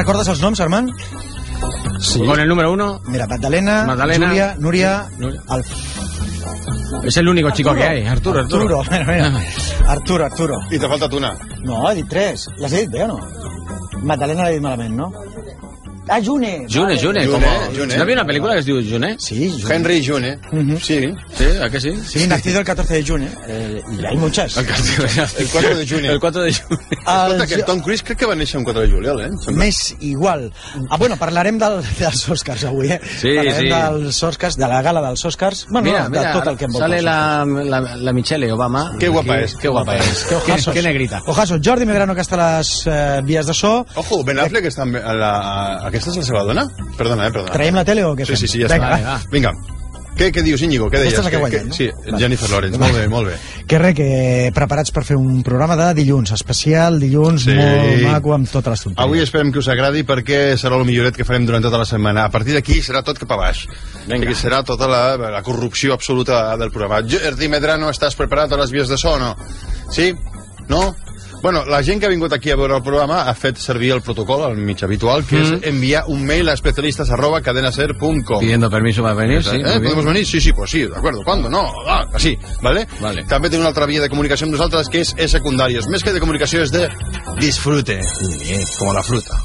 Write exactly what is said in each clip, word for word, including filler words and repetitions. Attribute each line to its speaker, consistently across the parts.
Speaker 1: recordes els noms, Armand?
Speaker 2: Sí. Con el número uno.
Speaker 1: Mira, Magdalena,
Speaker 2: Magdalena
Speaker 1: Julia, Núria,
Speaker 2: Núria.
Speaker 1: Al...
Speaker 2: Es el único chico que hay, Arturo, Arturo.
Speaker 1: Arturo, mira, mira. Arturo, Arturo.
Speaker 3: I t'ha faltat una.
Speaker 1: No, he dit tres. Les he dit bé o no? Magdalena l'he dit malament, no? Ah, June.
Speaker 2: June,
Speaker 1: vale.
Speaker 2: June,
Speaker 3: June,
Speaker 2: como...
Speaker 3: June.
Speaker 2: ¿No había una película que es diu June?
Speaker 1: Sí, June.
Speaker 3: Henry June.
Speaker 1: Uh-huh.
Speaker 3: Sí.
Speaker 2: Sí, ¿a qué sí?
Speaker 1: Sí, nacido el catorce de junio. Eh, y hay muchas.
Speaker 2: El,
Speaker 3: El cuatro de junio.
Speaker 2: El cuatro de junio.
Speaker 3: Escolta, que Tom Cruise crec que va néixer un quatre de juliol, eh?
Speaker 1: Més igual. Ah, bueno, parlarem del, dels Oscars avui, eh?
Speaker 2: Sí,
Speaker 1: parlarem
Speaker 2: sí.
Speaker 1: dels Oscars, de la gala dels Oscars. Bueno,
Speaker 2: Mira,
Speaker 1: no,
Speaker 2: mira,
Speaker 1: de tot el que envolta.
Speaker 2: sale la, la, la Michelle Obama.
Speaker 3: Qué guapa es.
Speaker 2: Qué guapa es.
Speaker 1: Que ojazos.
Speaker 2: Qué negrita.
Speaker 1: Ojazos. Jordi Medrano, que està a les eh, vies de so.
Speaker 3: Ojo, Ben Affleck està amb la... Aquesta és la seva dona? Perdona, eh, perdona.
Speaker 1: Traiem la tele o què
Speaker 3: Sí,
Speaker 1: fem?
Speaker 3: sí, sí, ja
Speaker 1: Vinga,
Speaker 3: està.
Speaker 1: va.
Speaker 3: Vinga. Què, què dius, Íñigo? Què deies?
Speaker 1: Aquesta és la que
Speaker 3: Que-
Speaker 1: guanya,
Speaker 3: que-
Speaker 1: no?
Speaker 3: Sí,
Speaker 1: Vale.
Speaker 3: Jennifer Lawrence. Molt bé, molt bé.
Speaker 1: Que res, que preparats per fer un programa de dilluns, especial, dilluns,
Speaker 3: Sí.
Speaker 1: molt maco, amb totes les tonteries.
Speaker 3: Avui esperem que us agradi perquè serà el milloret que farem durant tota la setmana. A partir d'aquí serà tot cap a baix. Aquí serà tota la, la corrupció absoluta del programa. Jordi Medrano, estàs preparat a les vies de so o no? Sí? No? Bueno, la gent que ha vingut aquí a veure el programa ha fet servir el protocol, el mig habitual, que mm. és enviar un mail a especialistas arroba cadenaser punto com.
Speaker 2: Pidiendo permiso para venir, sí.
Speaker 3: ¿Eh? ¿Podemos venir? Sí, sí, pues sí, de acuerdo. ¿Cuándo? No, ah, así, ¿vale?
Speaker 2: Vale.
Speaker 3: També tenim una altra via de comunicació amb nosaltres que és, és secundària. Més que de comunicació és de disfrute, sí, com la fruta.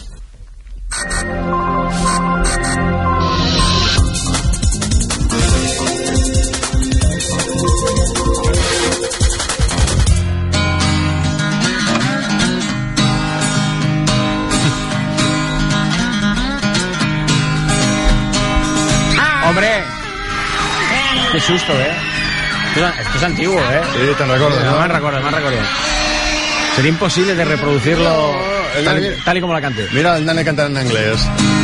Speaker 2: ¡Hombre! ¡Qué susto, eh! Esto, esto es antiguo, eh.
Speaker 3: Sí, te'n recordes,
Speaker 2: No
Speaker 3: no?
Speaker 2: me recuerdo, me recuerdo. Sería imposible de reproducirlo
Speaker 3: el
Speaker 2: tal,
Speaker 3: nene-
Speaker 2: tal y como la cante.
Speaker 3: Mira el nene cantant en anglès.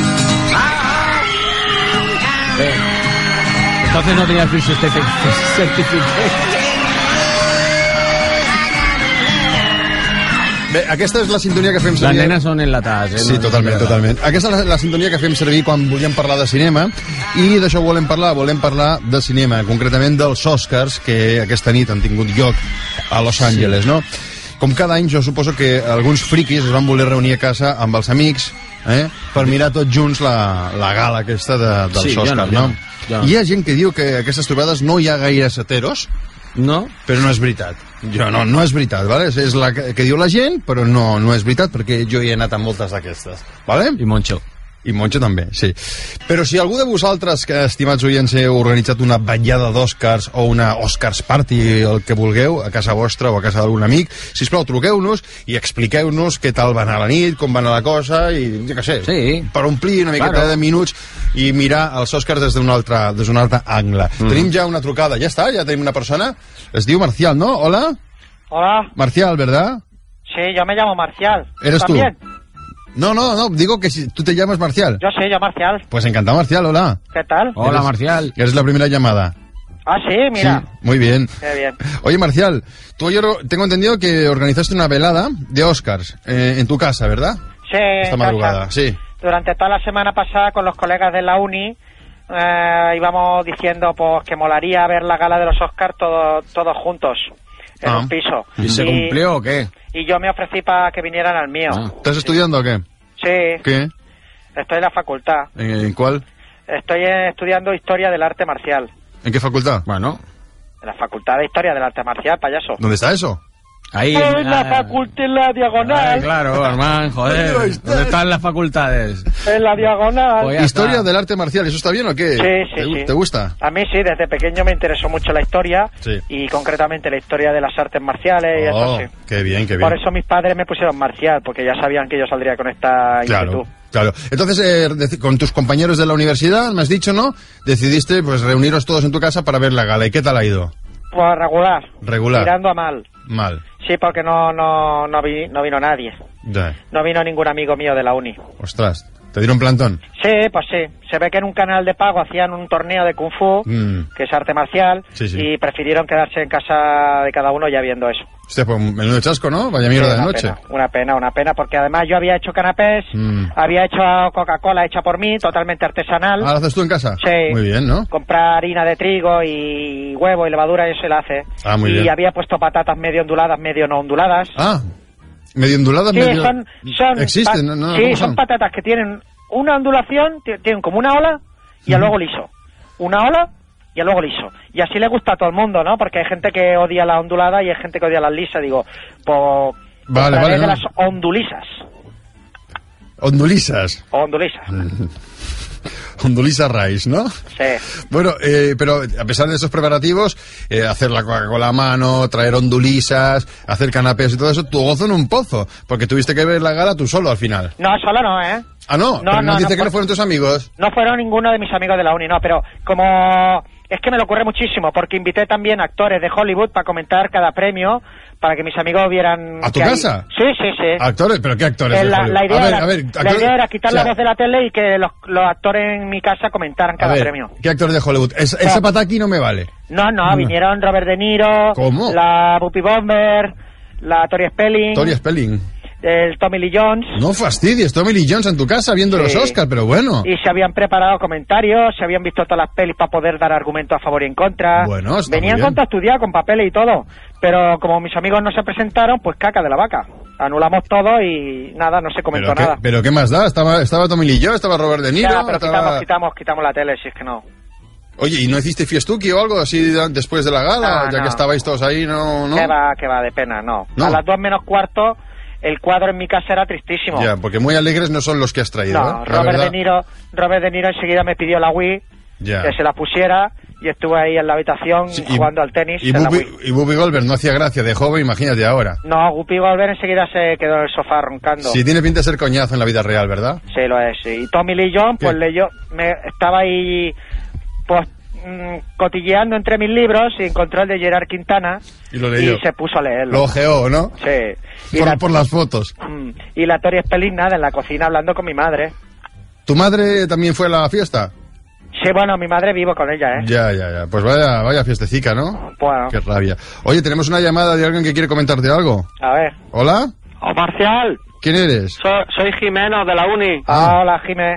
Speaker 2: Sí. Entonces no tenía el free certificate.
Speaker 3: Bé, aquesta és la sintonia que fem
Speaker 2: Las
Speaker 3: servir...
Speaker 2: nenas son enlatadas, eh.
Speaker 3: Sí,
Speaker 2: No-
Speaker 3: totalment,
Speaker 2: no-
Speaker 3: totalment. Aquesta és la, la sintonia que fem servir quan volíem parlar de cinema, i d'això volem parlar, volem parlar de cinema, concretament dels Oscars, que aquesta nit han tingut lloc a Los Angeles, no? Com cada any, jo suposo que alguns friquis es van voler reunir a casa amb els amics, eh? per mirar tots junts la, la gala aquesta de, dels
Speaker 2: Sí, jo
Speaker 3: Oscars,
Speaker 2: no, jo
Speaker 3: no?
Speaker 2: no, jo no.
Speaker 3: Hi ha gent que diu que a aquestes trobades no hi ha gaires heteros,
Speaker 2: No?
Speaker 3: però no és veritat. Jo no, no és veritat, vale? És, és la que, que diu la gent, però no, no és veritat, perquè jo hi he anat a moltes d'aquestes, vale?
Speaker 2: Y Moncho.
Speaker 3: I Moncho també, sí. Però si algú de vosaltres, que estimats oients, heu organitzat una vetllada d'Oscars o una Oscars Party, el que vulgueu, a casa vostra o a casa d'algun amic, sisplau, truqueu-nos i expliqueu-nos què tal va anar la nit, com va anar la cosa, i jo què sé,
Speaker 2: Sí.
Speaker 3: per omplir una miqueta
Speaker 2: Claro.
Speaker 3: de minuts i mirar els Oscars des d'un altre, des d'un altre angle. Mm. Tenim ja una trucada, ja està, ja tenim una persona, es diu Marcial, ¿no? Hola?
Speaker 4: Hola,
Speaker 3: Marcial, ¿verdad?
Speaker 4: sí, yo me llamo Marcial.
Speaker 3: ¿Eres tú?
Speaker 4: ¿También?
Speaker 3: No, no, no, digo que si tú te llamas Marcial.
Speaker 4: Yo sí, yo Marcial.
Speaker 3: Pues encantado, Marcial, hola.
Speaker 4: ¿Qué tal?
Speaker 2: Hola,
Speaker 3: Eres-
Speaker 2: Marcial.
Speaker 3: Eres la primera llamada.
Speaker 4: Ah, sí, mira.
Speaker 3: Sí, muy bien.
Speaker 4: Qué bien.
Speaker 3: Oye, Marcial, tú ayer tengo entendido que organizaste una velada de Oscars eh, en tu casa, ¿verdad?
Speaker 4: Sí,
Speaker 3: Esta
Speaker 4: en
Speaker 3: madrugada,
Speaker 4: casa.
Speaker 3: sí.
Speaker 4: Durante toda la semana pasada con los colegas de la uni eh, íbamos diciendo pues que molaría ver la gala de los Oscars todos todos juntos en
Speaker 3: Ah.
Speaker 4: un piso.
Speaker 2: ¿Y se cumplió o qué?
Speaker 4: Y yo me ofrecí para que vinieran al mío.
Speaker 2: Ah.
Speaker 3: ¿Estás estudiando o qué?
Speaker 4: Sí,
Speaker 3: ¿Qué?
Speaker 4: estoy en la facultad.
Speaker 3: ¿En, en cuál?
Speaker 4: Estoy eh, estudiando Historia del Arte Marcial.
Speaker 3: ¿En qué facultad?
Speaker 2: Bueno,
Speaker 4: En la Facultad de Historia del Arte Marcial, payaso.
Speaker 3: ¿Dónde está eso?
Speaker 2: ahí...
Speaker 4: En la
Speaker 2: ah,
Speaker 4: facultad, en la diagonal.
Speaker 2: ay, claro, Armán, joder. ¿Dónde están las facultades?
Speaker 4: En la diagonal.
Speaker 2: Pues ya
Speaker 3: Historia
Speaker 2: está.
Speaker 3: del arte marcial, ¿eso está bien o qué?
Speaker 4: Sí, sí,
Speaker 3: ¿Te, gu-
Speaker 4: sí.
Speaker 3: ¿Te gusta?
Speaker 4: A mí sí, desde pequeño me interesó mucho la historia
Speaker 3: Sí.
Speaker 4: y concretamente la historia de las artes marciales y
Speaker 3: Oh,
Speaker 4: eso sí.
Speaker 3: qué bien, qué bien.
Speaker 4: Por eso mis padres me pusieron marcial, porque ya sabían que yo saldría con esta
Speaker 3: Claro,
Speaker 4: inquietud.
Speaker 3: claro. Entonces, eh, deci- con tus compañeros de la universidad, me has dicho, ¿no? Decidiste, pues, reuniros todos en tu casa para ver la gala. ¿Y qué tal ha ido?
Speaker 4: Pues regular.
Speaker 3: Regular.
Speaker 4: Tirando a mal.
Speaker 3: Mal.
Speaker 4: Sí, porque no no no, vi- no vino nadie.
Speaker 3: Ya.
Speaker 4: No vino ningún amigo mío de la uni.
Speaker 3: Ostras, ¿te dieron plantón?
Speaker 4: Sí, pues sí. Se ve que en un canal de pago hacían un torneo de Kung Fu,
Speaker 3: Mm.
Speaker 4: que es arte marcial,
Speaker 3: Sí, sí.
Speaker 4: y prefirieron quedarse en casa de cada uno ya viendo eso.
Speaker 3: Hostia, pues menudo chasco, ¿no? Vaya mierda
Speaker 4: Sí,
Speaker 3: de
Speaker 4: una
Speaker 3: noche.
Speaker 4: pena, una pena, una pena, porque además yo había hecho canapés,
Speaker 3: Mm.
Speaker 4: había hecho Coca-Cola hecha por mí, totalmente artesanal.
Speaker 3: ¿Ah, lo haces tú en casa?
Speaker 4: Sí.
Speaker 3: Muy bien, ¿no?
Speaker 4: Comprar harina de trigo y huevo y levadura, eso se la hace.
Speaker 3: Ah, muy
Speaker 4: y
Speaker 3: bien.
Speaker 4: había puesto patatas medio onduladas, medio no onduladas.
Speaker 3: Ah, medio onduladas,
Speaker 4: Sí,
Speaker 3: medio...
Speaker 4: son, son,
Speaker 3: ¿Existen?
Speaker 4: pa-
Speaker 3: ¿No? ¿No?
Speaker 4: sí,
Speaker 3: ¿Cómo
Speaker 4: son patatas que tienen una ondulación, t- tienen como una ola y luego liso. Una ola y luego liso. Y así le gusta a todo el mundo, ¿no? Porque hay gente que odia la ondulada y hay gente que odia las lisas. Digo, pues...
Speaker 3: Vale,
Speaker 4: a
Speaker 3: vale,
Speaker 4: través de
Speaker 3: no.
Speaker 4: las ondulisas.
Speaker 3: Ondulisas.
Speaker 4: Ondulisas.
Speaker 3: Ondulisa Rice, ¿no?
Speaker 4: Sí.
Speaker 3: Bueno, eh, pero a pesar de esos preparativos, eh, hacer la Coca-Cola a mano, traer ondulisas, hacer canapés y todo eso, tu gozo en un pozo, porque tuviste que ver la gala tú solo al final.
Speaker 4: No, solo no, ¿eh?
Speaker 3: Ah, no,
Speaker 4: No,
Speaker 3: pero no,
Speaker 4: no,
Speaker 3: dice
Speaker 4: no,
Speaker 3: que
Speaker 4: por-
Speaker 3: no fueron tus amigos.
Speaker 4: No fueron ninguno de mis amigos de la uni, no, pero como... Es que me lo ocurre muchísimo, porque invité también actores de Hollywood para comentar cada premio, para que mis amigos vieran...
Speaker 3: ¿A tu
Speaker 4: que hay-
Speaker 3: casa?
Speaker 4: Sí, sí, sí.
Speaker 3: ¿Actores? ¿Pero qué actores?
Speaker 4: Eh,
Speaker 3: de
Speaker 4: la,
Speaker 3: Hollywood?
Speaker 4: la idea
Speaker 3: a ver,
Speaker 4: era,
Speaker 3: a ver,
Speaker 4: la
Speaker 3: actores-
Speaker 4: idea era quitar
Speaker 3: o sea,
Speaker 4: la voz de la tele y que los, los actores en mi casa comentaran
Speaker 3: a
Speaker 4: cada
Speaker 3: ver,
Speaker 4: premio.
Speaker 3: ¿qué actores de Hollywood? Es, esa pata aquí no me vale.
Speaker 4: No, no, vinieron Robert De Niro,
Speaker 3: ¿Cómo?
Speaker 4: la Whoopi Bomber, la Tori Spelling,
Speaker 3: Tori Spelling.
Speaker 4: el Tommy Lee Jones.
Speaker 3: No fastidies, Tommy Lee Jones en tu casa viendo
Speaker 4: Sí.
Speaker 3: los Oscars, pero bueno.
Speaker 4: Y se habían preparado comentarios, se habían visto todas las pelis para poder dar argumentos a favor y en contra.
Speaker 3: Bueno, está
Speaker 4: Venían
Speaker 3: muy bien.
Speaker 4: con todo estudiado, con papeles y todo. Pero como mis amigos no se presentaron, pues caca de la vaca. Anulamos todo y nada, no se comentó
Speaker 3: ¿Pero qué,
Speaker 4: nada.
Speaker 3: pero qué más da? Estaba, estaba Tommy Lee Jones, estaba Robert De Niro.
Speaker 4: Ya, pero
Speaker 3: estaba-
Speaker 4: quitamos, quitamos, quitamos la tele, si es que no.
Speaker 3: Oye, ¿y no hiciste fiestuki o algo así de- después de la gala?
Speaker 4: No,
Speaker 3: ya
Speaker 4: no.
Speaker 3: que estabais todos ahí, ¿no? ¿no?
Speaker 4: Que va, que va, de pena, no.
Speaker 3: No.
Speaker 4: A las dos menos cuarto, el cuadro en mi casa era tristísimo.
Speaker 3: Ya, porque muy alegres no son los que has traído,
Speaker 4: No,
Speaker 3: ¿eh? La
Speaker 4: Robert
Speaker 3: verdad.
Speaker 4: De Niro, Robert De Niro enseguida me pidió la Wii,
Speaker 3: Ya.
Speaker 4: que se la pusiera, y estuve ahí en la habitación
Speaker 3: Sí, y-
Speaker 4: jugando al tenis
Speaker 3: Y
Speaker 4: en la
Speaker 3: Whoopi,
Speaker 4: Wii.
Speaker 3: y Whoopi Goldberg no hacía gracia de joven, imagínate ahora.
Speaker 4: No, Guppy Goldberg enseguida se quedó en el sofá roncando.
Speaker 3: Sí, tiene pinta de ser coñazo en la vida real, ¿verdad?
Speaker 4: Sí, lo es, sí. Y Tommy Lee Jones, pues
Speaker 3: ¿Qué?
Speaker 4: leyó, me, estaba ahí, pues, mm, cotilleando entre mis libros y encontró el de Gerard Quintana
Speaker 3: Y lo leyó.
Speaker 4: y se puso a leerlo.
Speaker 3: Lo ojeó, ¿no?
Speaker 4: Sí. Y
Speaker 3: Por,
Speaker 4: la,
Speaker 3: por las fotos.
Speaker 4: mm, y la Tori Spelling, nada, en la cocina hablando con mi madre.
Speaker 3: ¿Tu madre también fue a la fiesta?
Speaker 4: Sí, bueno, mi madre vivo con ella, ¿eh?
Speaker 3: Ya, ya, ya. Pues vaya, vaya fiestecica, ¿no?
Speaker 4: Bueno,
Speaker 3: Qué rabia. Oye, tenemos una llamada de alguien que quiere comentarte algo.
Speaker 4: a ver.
Speaker 3: ¿Hola?
Speaker 5: Oh, Marcial,
Speaker 3: ¿Quién eres?
Speaker 5: soy, soy Jimeno de la uni.
Speaker 3: Ah.
Speaker 4: Ah, hola, Jimé.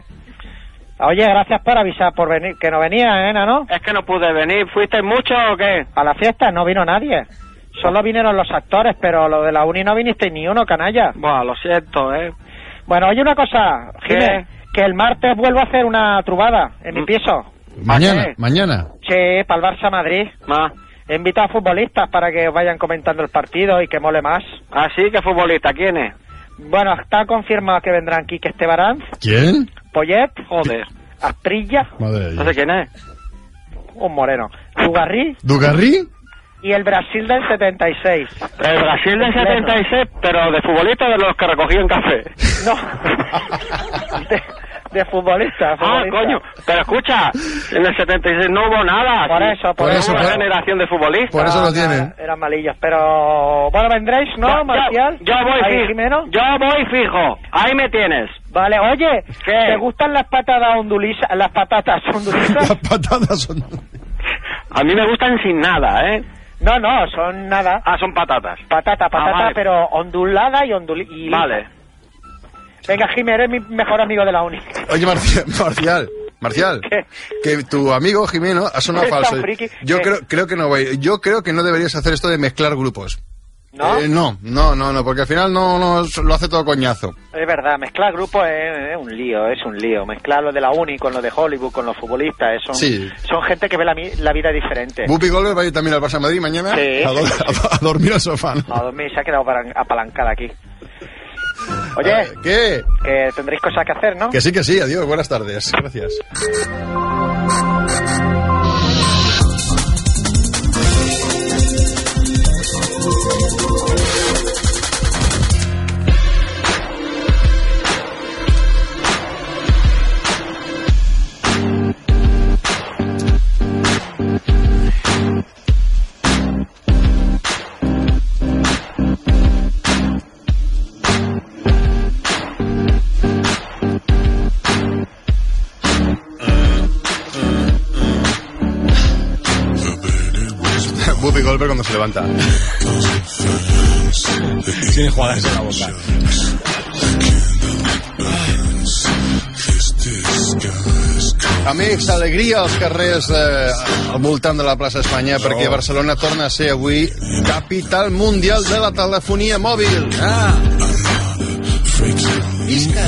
Speaker 4: Oye, gracias por avisar por venir, que no venía, ¿eh, ¿no?
Speaker 5: Es que no pude venir. ¿Fuiste mucho o qué?
Speaker 4: A la fiesta no vino nadie. Solo vinieron los actores, pero lo de la uni no viniste ni uno, canalla.
Speaker 5: Bueno, lo siento, ¿eh?
Speaker 4: Bueno, oye una cosa, Jimé, que el martes vuelvo a hacer una trubada en mi
Speaker 5: Mm.
Speaker 4: piso.
Speaker 3: Mañana,
Speaker 5: qué?
Speaker 3: mañana.
Speaker 4: Sí, para el Barça Madrid.
Speaker 5: Más.
Speaker 4: He invitado a futbolistas para que vayan comentando el partido y que mole más.
Speaker 5: Así que futbolista, ¿quién es?
Speaker 4: Bueno, está confirmado que vendrán Quique Estebarán,
Speaker 3: ¿Quién?
Speaker 4: Poyet,
Speaker 5: Joder,
Speaker 4: Asprilla,
Speaker 3: Madre de
Speaker 5: no
Speaker 3: Dios.
Speaker 5: sé quién es.
Speaker 4: un moreno, Ugarrí
Speaker 3: ¿Dugarry?
Speaker 4: y el Brasil del setenta y seis.
Speaker 5: El Brasil del setenta y seis, pero de futbolista de los que recogían café.
Speaker 4: No, de, de futbolista,
Speaker 5: Ah,
Speaker 4: futbolista.
Speaker 5: coño, pero escucha, en el setenta y seis no hubo nada.
Speaker 4: Por
Speaker 5: sí.
Speaker 4: eso, por
Speaker 3: Por
Speaker 5: Hubo
Speaker 3: eso,
Speaker 5: una
Speaker 3: por-
Speaker 5: generación de futbolistas.
Speaker 3: por eso
Speaker 4: No,
Speaker 3: lo
Speaker 4: no,
Speaker 3: tienen.
Speaker 4: era- Eran malillos, pero... Bueno, vendréis, ¿no,
Speaker 5: Yo- yo-
Speaker 4: Marcial?
Speaker 5: Yo, voy
Speaker 4: Ahí,
Speaker 5: fijo.
Speaker 4: Jimeno.
Speaker 5: Yo voy fijo. Ahí me tienes.
Speaker 4: Vale, oye,
Speaker 5: ¿Qué?
Speaker 4: ¿te gustan las patatas ondulisas? Las patatas
Speaker 3: Las
Speaker 4: ondulisas?
Speaker 3: patatas son...
Speaker 5: A mí me gustan sin nada, ¿eh?
Speaker 4: No, no, son nada.
Speaker 5: Ah, son patatas.
Speaker 4: Patata, patata,
Speaker 5: Ah, vale.
Speaker 4: pero ondulada y ondulada.
Speaker 5: Vale.
Speaker 4: Venga, Jimé, eres mi mejor amigo de la uni.
Speaker 3: Oye, Marcial, Marcial, Marcial,
Speaker 4: ¿Qué?
Speaker 3: que tu amigo Jimeno ha sonado
Speaker 4: Es tan
Speaker 3: falso.
Speaker 4: friki.
Speaker 3: Yo
Speaker 4: ¿Qué?
Speaker 3: creo, creo que no voy. Yo creo que no deberías hacer esto de mezclar grupos.
Speaker 4: ¿No?
Speaker 3: Eh, no, no, no, no, porque al final no, no lo hace todo coñazo.
Speaker 4: Es verdad, mezclar grupos es, es un lío, es un lío. Mezclar lo de la uni con lo de Hollywood, con los futbolistas, eh, son,
Speaker 3: Sí.
Speaker 4: son gente que ve la, mi- la vida diferente.
Speaker 3: Whoopi Goldberg va a ir también al Barça Madrid mañana
Speaker 4: Sí,
Speaker 3: a, do-
Speaker 4: sí, sí.
Speaker 3: a- a dormir al sofá, ¿no?
Speaker 4: A dormir, se ha quedado paran- apalancada aquí. Oye,
Speaker 3: Eh, ¿Qué?
Speaker 4: que tendréis cosas que hacer, ¿no?
Speaker 3: Que sí, que sí, adiós, buenas tardes, gracias. Whoopi Goldberg cuando se levanta.
Speaker 2: Sin enjuagarse la boca.
Speaker 6: Kiss this sky's cold.
Speaker 3: Amics, alegria als carrers eh, al voltant de la plaça Espanya, oh. perquè Barcelona torna a ser avui capital mundial de la telefonia mòbil.
Speaker 2: Ah.
Speaker 3: Visca!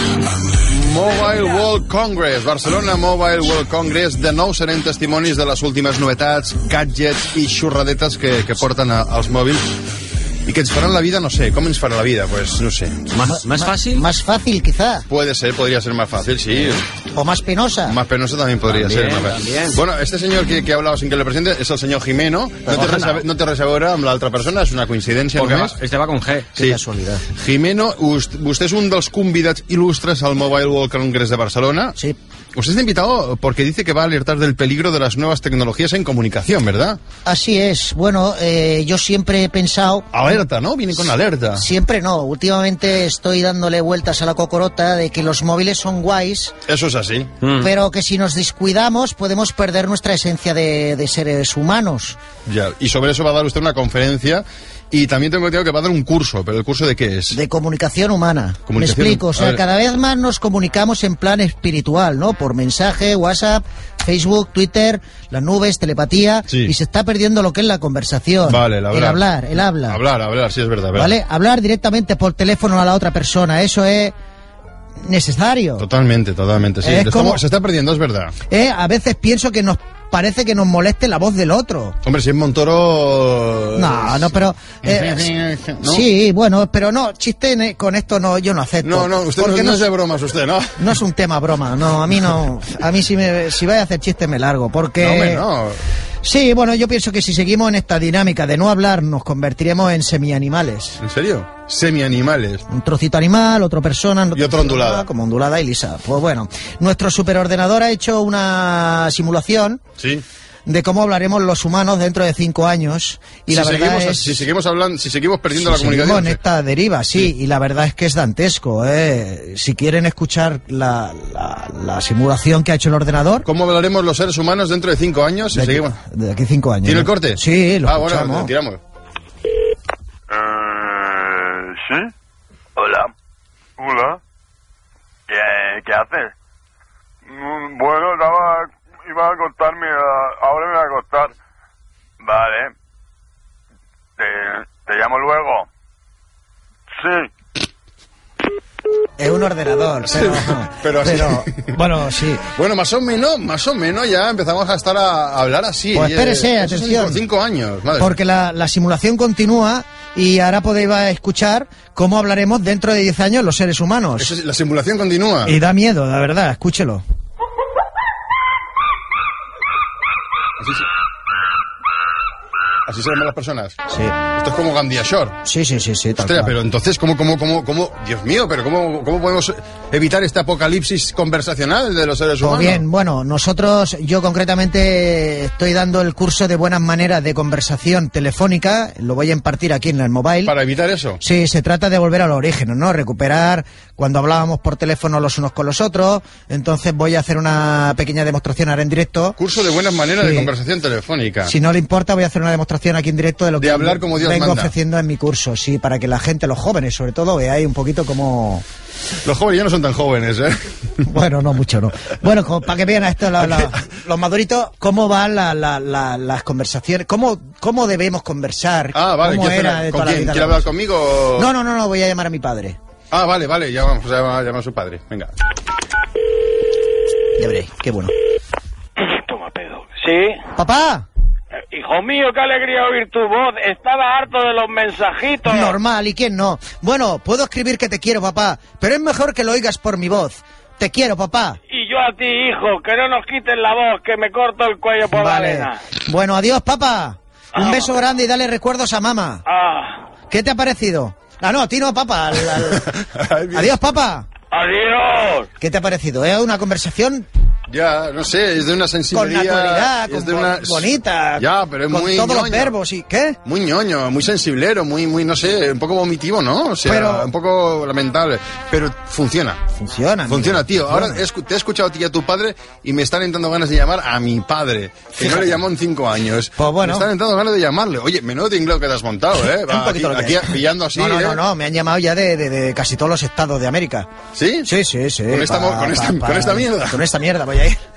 Speaker 3: Mobile World Congress, Barcelona Mobile World Congress. De nou serem testimonis de les últimes novetats, gadgets i xurradetes que, que porten a, als mòbils y que ens faran la vida, no sé. ¿Cómo ens fará la vida? Pues no sé.
Speaker 2: ¿Más, más fácil?
Speaker 1: Más fácil, quizá.
Speaker 3: Puede ser, podría ser más fácil, sí.
Speaker 1: O más penosa.
Speaker 3: Más penosa también podría
Speaker 2: también,
Speaker 3: ser.
Speaker 2: También.
Speaker 3: Bueno, este señor que, que ha hablado sin que le presente es el señor Jimeno. No te, res, no te res a veure amb l'altra persona, és una coincidència només.
Speaker 2: Este va con G.
Speaker 3: Sí.
Speaker 1: Qué casualidad.
Speaker 3: Jimeno, vostè és un dels convidats il·lustres al Mobile World Congress de Barcelona.
Speaker 1: Sí.
Speaker 3: Usted está invitado porque dice que va a alertar del peligro de las nuevas tecnologías en comunicación, ¿verdad?
Speaker 1: Así es. Bueno, eh, yo siempre he pensado...
Speaker 3: Alerta, ¿no? Viene con alerta.
Speaker 1: Siempre no. Últimamente estoy dándole vueltas a la cocorota de que los móviles son guays.
Speaker 3: Eso es así.
Speaker 2: Mm.
Speaker 1: Pero que si nos descuidamos podemos perder nuestra esencia de, de seres humanos.
Speaker 3: Ya, y sobre eso va a dar usted una conferencia. Y también tengo entendido que va a dar un curso, pero ¿el curso de qué es?
Speaker 1: De comunicación humana.
Speaker 3: Comunicación,
Speaker 1: Me explico, o sea,
Speaker 3: ver.
Speaker 1: cada vez más nos comunicamos en plan espiritual, ¿no? Por mensaje, WhatsApp, Facebook, Twitter, las nubes, telepatía,
Speaker 3: sí.
Speaker 1: Y se está perdiendo lo que es la conversación.
Speaker 3: Vale, el hablar.
Speaker 1: El hablar, el habla.
Speaker 3: Hablar, hablar, sí es verdad. verdad.
Speaker 1: ¿Vale? Hablar directamente por teléfono a la otra persona, eso es necesario.
Speaker 3: Totalmente, totalmente, sí.
Speaker 1: Es
Speaker 3: Estamos,
Speaker 1: como-
Speaker 3: se está perdiendo, es verdad.
Speaker 1: Eh, a veces pienso que nos parece que nos moleste la voz del otro.
Speaker 3: Hombre, si es Montoro...
Speaker 1: No, no, pero... eh,
Speaker 3: ¿No?
Speaker 1: Sí, bueno, pero no, chiste ne- con esto no, yo no acepto.
Speaker 3: No, no, usted no,
Speaker 1: Porque
Speaker 3: no es de bromas, usted, ¿no?
Speaker 1: No es un tema broma, no, a mí no. A mí si, me, si vais a hacer chistes me largo, porque...
Speaker 3: No, hombre, no.
Speaker 1: Sí, bueno, yo pienso que si seguimos en esta dinámica de no hablar, nos convertiremos en semianimales.
Speaker 3: ¿En serio? Semianimales.
Speaker 1: Un trocito animal, otro persona...
Speaker 3: Y otra ondulada.
Speaker 1: Como ondulada y lisa. Pues bueno, nuestro superordenador ha hecho una simulación
Speaker 3: Sí.
Speaker 1: de cómo hablaremos los humanos dentro de cinco años. Y
Speaker 3: si,
Speaker 1: la verdad
Speaker 3: seguimos,
Speaker 1: es...
Speaker 3: si seguimos hablando, si seguimos perdiendo la
Speaker 1: Seguimos
Speaker 3: comunicación...
Speaker 1: en esta deriva, sí, y la verdad es que es dantesco. ¿eh? Si quieren escuchar la, la, la simulación que ha hecho el ordenador...
Speaker 3: ¿Cómo hablaremos los seres humanos dentro de cinco años? Si
Speaker 1: de, aquí,
Speaker 3: seguimos...
Speaker 1: de aquí cinco años.
Speaker 3: ¿Tiene
Speaker 1: ¿no?
Speaker 3: el corte?
Speaker 1: Sí, lo
Speaker 3: Ah,
Speaker 1: escuchamos.
Speaker 3: bueno, tiramos.
Speaker 6: Eh, ¿sí? Hola. Hola. ¿Qué, qué haces? Mm, Bueno, estaba, iba a acostarme, a- ahora me voy a acostar. Vale. Te, te llamo luego. Sí.
Speaker 1: Es un ordenador, pero...
Speaker 3: pero así.
Speaker 1: bueno, sí.
Speaker 3: Bueno, más o menos, más o menos ya empezamos a estar a, a hablar así.
Speaker 1: Pues
Speaker 3: eh,
Speaker 1: espérese,
Speaker 3: eso son
Speaker 1: atención.
Speaker 3: por cinco años, madre.
Speaker 1: Porque la, la simulación continúa y ahora podéis escuchar cómo hablaremos dentro de diez años los seres humanos.
Speaker 3: Eso es- la simulación continúa.
Speaker 1: Y da miedo, la verdad, escúchelo.
Speaker 3: Así, se- así serán las personas.
Speaker 1: Sí,
Speaker 3: Esto es como Gandia Shore.
Speaker 1: sí, sí, sí, sí tal
Speaker 3: Ostras,
Speaker 1: cual.
Speaker 3: pero entonces, ¿cómo, cómo, cómo, cómo, Dios mío, pero cómo, cómo podemos evitar este apocalipsis conversacional de los seres
Speaker 1: Pues
Speaker 3: humanos?
Speaker 1: bien, bueno, nosotros, yo concretamente estoy dando el curso de buenas maneras de conversación telefónica, lo voy a impartir aquí en el mobile.
Speaker 3: Para evitar eso.
Speaker 1: Sí, se trata de volver a los orígenes, ¿no? Recuperar cuando hablábamos por teléfono los unos con los otros, entonces voy a hacer una pequeña demostración ahora en directo.
Speaker 3: Curso de buenas maneras
Speaker 1: Sí.
Speaker 3: de conversación telefónica.
Speaker 1: Si no le importa, voy a hacer una demostración aquí en directo de lo
Speaker 3: De
Speaker 1: que
Speaker 3: hablar como Dios
Speaker 1: vengo
Speaker 3: manda.
Speaker 1: ofreciendo en mi curso, sí, para que la gente, los jóvenes sobre todo, veáis un poquito cómo...
Speaker 3: Los jóvenes ya no son tan jóvenes, ¿eh?
Speaker 1: Bueno, no mucho, no. Bueno, como para que vean a esto la- la- los maduritos, cómo van la- la- la- las conversaciones, cómo, cómo debemos conversar,
Speaker 3: Ah, vale.
Speaker 1: cómo
Speaker 3: ¿quién
Speaker 1: era
Speaker 3: será?
Speaker 1: de
Speaker 3: ¿Con
Speaker 1: toda la
Speaker 3: quién?
Speaker 1: vida
Speaker 3: ¿Quiere
Speaker 1: la
Speaker 3: hablar
Speaker 1: cosa.
Speaker 3: conmigo? o-
Speaker 1: No, no, no, no, voy a llamar a mi padre.
Speaker 3: Ah, vale, vale, ya vamos, ya vamos, llama a su padre. Venga.
Speaker 1: Ya veréis, qué bueno.
Speaker 5: Toma pedo. Sí.
Speaker 1: ¡Papá!
Speaker 5: Hijo mío, qué alegría oír tu voz. Estaba harto de los mensajitos.
Speaker 1: Normal, ¿y quién no? Bueno, puedo escribir que te quiero, papá, pero es mejor que lo oigas por mi voz. Te quiero, papá.
Speaker 5: Y yo a ti, hijo, que no nos quiten la voz, que me corto el cuello por la
Speaker 1: Vale.
Speaker 5: arena.
Speaker 1: Bueno, adiós, papá. Un
Speaker 5: Ah.
Speaker 1: beso grande y dale recuerdos a mamá.
Speaker 5: Ah.
Speaker 1: ¿Qué te ha parecido? Ah, no, a ti no, papá. al- al- Adiós, papá.
Speaker 5: Adiós.
Speaker 1: ¿Qué te ha parecido? ¿Es una conversación
Speaker 3: Ya, no sé, es de una
Speaker 1: con
Speaker 3: sensibilidad...
Speaker 1: naturalidad,
Speaker 3: es
Speaker 1: con
Speaker 3: de una...
Speaker 1: bonita,
Speaker 3: Ya, pero es
Speaker 1: con
Speaker 3: muy
Speaker 1: todos los
Speaker 3: ñoño.
Speaker 1: verbos y... ¿Qué?
Speaker 3: Muy ñoño, muy sensiblero, muy, muy, no sé, un poco vomitivo, ¿no? O sea,
Speaker 1: Pero-
Speaker 3: un poco lamentable. Pero funciona.
Speaker 1: Funciona.
Speaker 3: Funciona,
Speaker 1: amigo,
Speaker 3: tío. Ahora
Speaker 1: funciona.
Speaker 3: he escu- te he escuchado a ti y a tu padre y me están entrando ganas de llamar a mi padre, que no
Speaker 1: Fíjate.
Speaker 3: le llamó en cinco años.
Speaker 1: Pues bueno.
Speaker 3: Me están entrando ganas de llamarle. Oye, menudo tingleo que te has montado, ¿eh?
Speaker 1: Un poquito lo que
Speaker 3: aquí,
Speaker 1: es.
Speaker 3: aquí pillando así,
Speaker 1: No, no,
Speaker 3: ¿eh?
Speaker 1: no, no, me han llamado ya de, de- de casi todos los estados de América.
Speaker 3: ¿Sí?
Speaker 1: Sí, sí, sí.
Speaker 3: Con esta mo- con esta- con esta mierda.
Speaker 1: Con esta mierda voy a ir.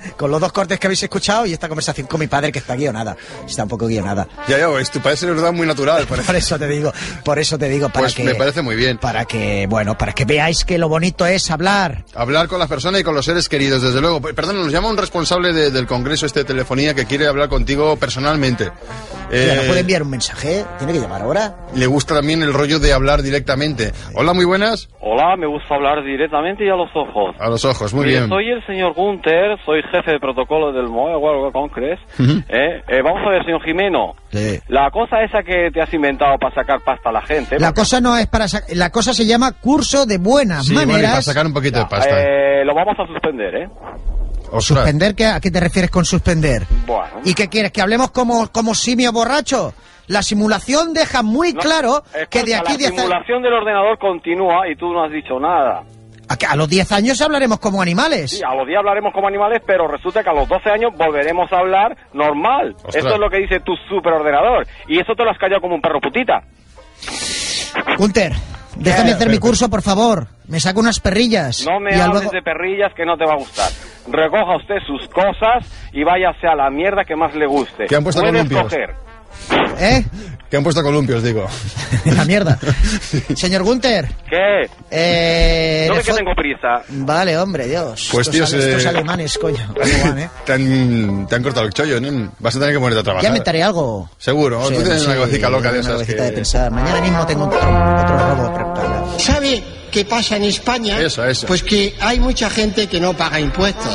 Speaker 1: con los dos cortes que habéis escuchado y esta conversación con mi padre que está guionada. Está un poco guionada.
Speaker 3: Ya, ya, pues tu padre se le da muy natural.
Speaker 1: Por, por eso te digo, por eso te digo, para
Speaker 3: pues
Speaker 1: que...
Speaker 3: me parece muy bien.
Speaker 1: Para que, bueno, para que veáis que lo bonito es hablar.
Speaker 3: Hablar con las personas y con los seres queridos, desde luego. Perdón, nos llama un responsable de, del Congreso este de Telefonía que quiere hablar contigo personalmente.
Speaker 1: Eh, ¿No puede
Speaker 3: Eh,
Speaker 1: enviar un mensaje? ¿Tiene que llamar ahora?
Speaker 3: le gusta también el rollo de hablar directamente. Hola, muy buenas.
Speaker 5: Hola, me gusta hablar directamente y a los ojos.
Speaker 3: A los ojos, muy
Speaker 5: Mire,
Speaker 3: bien.
Speaker 5: soy el señor Gunter, soy jefe de protocolo del Mobile World Congress.
Speaker 3: Ujú.
Speaker 5: ¿eh? Eh, vamos a ver, señor Jimeno.
Speaker 1: Sí.
Speaker 5: La cosa esa que te has inventado para sacar pasta a la gente.
Speaker 1: La
Speaker 5: porque-
Speaker 1: cosa no es para sacar... La cosa se llama curso de buenas
Speaker 3: Sí, bueno, y
Speaker 1: maneras.
Speaker 3: para sacar un poquito de pasta.
Speaker 5: Eh, lo vamos a suspender, ¿eh?
Speaker 3: Ostras.
Speaker 1: ¿Suspender? ¿Qué, ¿A qué te refieres con suspender?
Speaker 5: Bueno.
Speaker 1: ¿Y qué quieres? ¿Que hablemos como, como simios borrachos? La simulación deja muy
Speaker 5: No,
Speaker 1: claro
Speaker 5: escucha,
Speaker 1: que de aquí
Speaker 5: la
Speaker 1: diez años...
Speaker 5: simulación del ordenador continúa y tú no has dicho nada.
Speaker 1: ¿A, que a los diez años hablaremos como animales?
Speaker 5: Sí, a los diez hablaremos como animales, pero resulta que a los doce años volveremos a hablar normal.
Speaker 3: Ostras.
Speaker 5: Esto es lo que dice tu superordenador. Y eso te lo has callado como un perro putita.
Speaker 1: Gunter, déjame
Speaker 5: ¿Qué?
Speaker 1: hacer mi curso, por favor. Me saco unas perrillas.
Speaker 5: No me
Speaker 1: y a
Speaker 5: hables
Speaker 1: luego-
Speaker 5: de perrillas que no te va a gustar. Recoja usted sus cosas y váyase a la mierda que más le guste.
Speaker 3: ¿Qué han puesto
Speaker 5: Puede
Speaker 3: columpios?
Speaker 5: escoger.
Speaker 1: ¿Eh?
Speaker 3: Que han puesto columpios, digo.
Speaker 1: La mierda. Señor Gunter,
Speaker 5: ¿Qué?
Speaker 1: eh...
Speaker 5: No
Speaker 1: le
Speaker 5: ve que
Speaker 1: fo-
Speaker 5: tengo prisa.
Speaker 1: Vale, hombre, Dios.
Speaker 3: Pues,
Speaker 1: estos,
Speaker 3: tíos,
Speaker 1: ale- estos
Speaker 3: eh,
Speaker 1: alemanes, coño. ¿Cómo van, eh?
Speaker 3: Te han, te han cortado el chollo, ¿no? Vas a tener que ponerte a trabajar.
Speaker 1: Ya inventaré algo.
Speaker 3: Seguro,
Speaker 1: Sí,
Speaker 3: tú tienes
Speaker 1: sí,
Speaker 3: una cosica loca de
Speaker 1: una
Speaker 3: esas
Speaker 1: cosita
Speaker 3: que...
Speaker 1: de pensar. Mañana mismo tengo otro, otro robo preparado.
Speaker 7: ¿Sabe qué pasa en España?
Speaker 3: Eso, eso.
Speaker 7: Pues que hay mucha gente que no paga impuestos.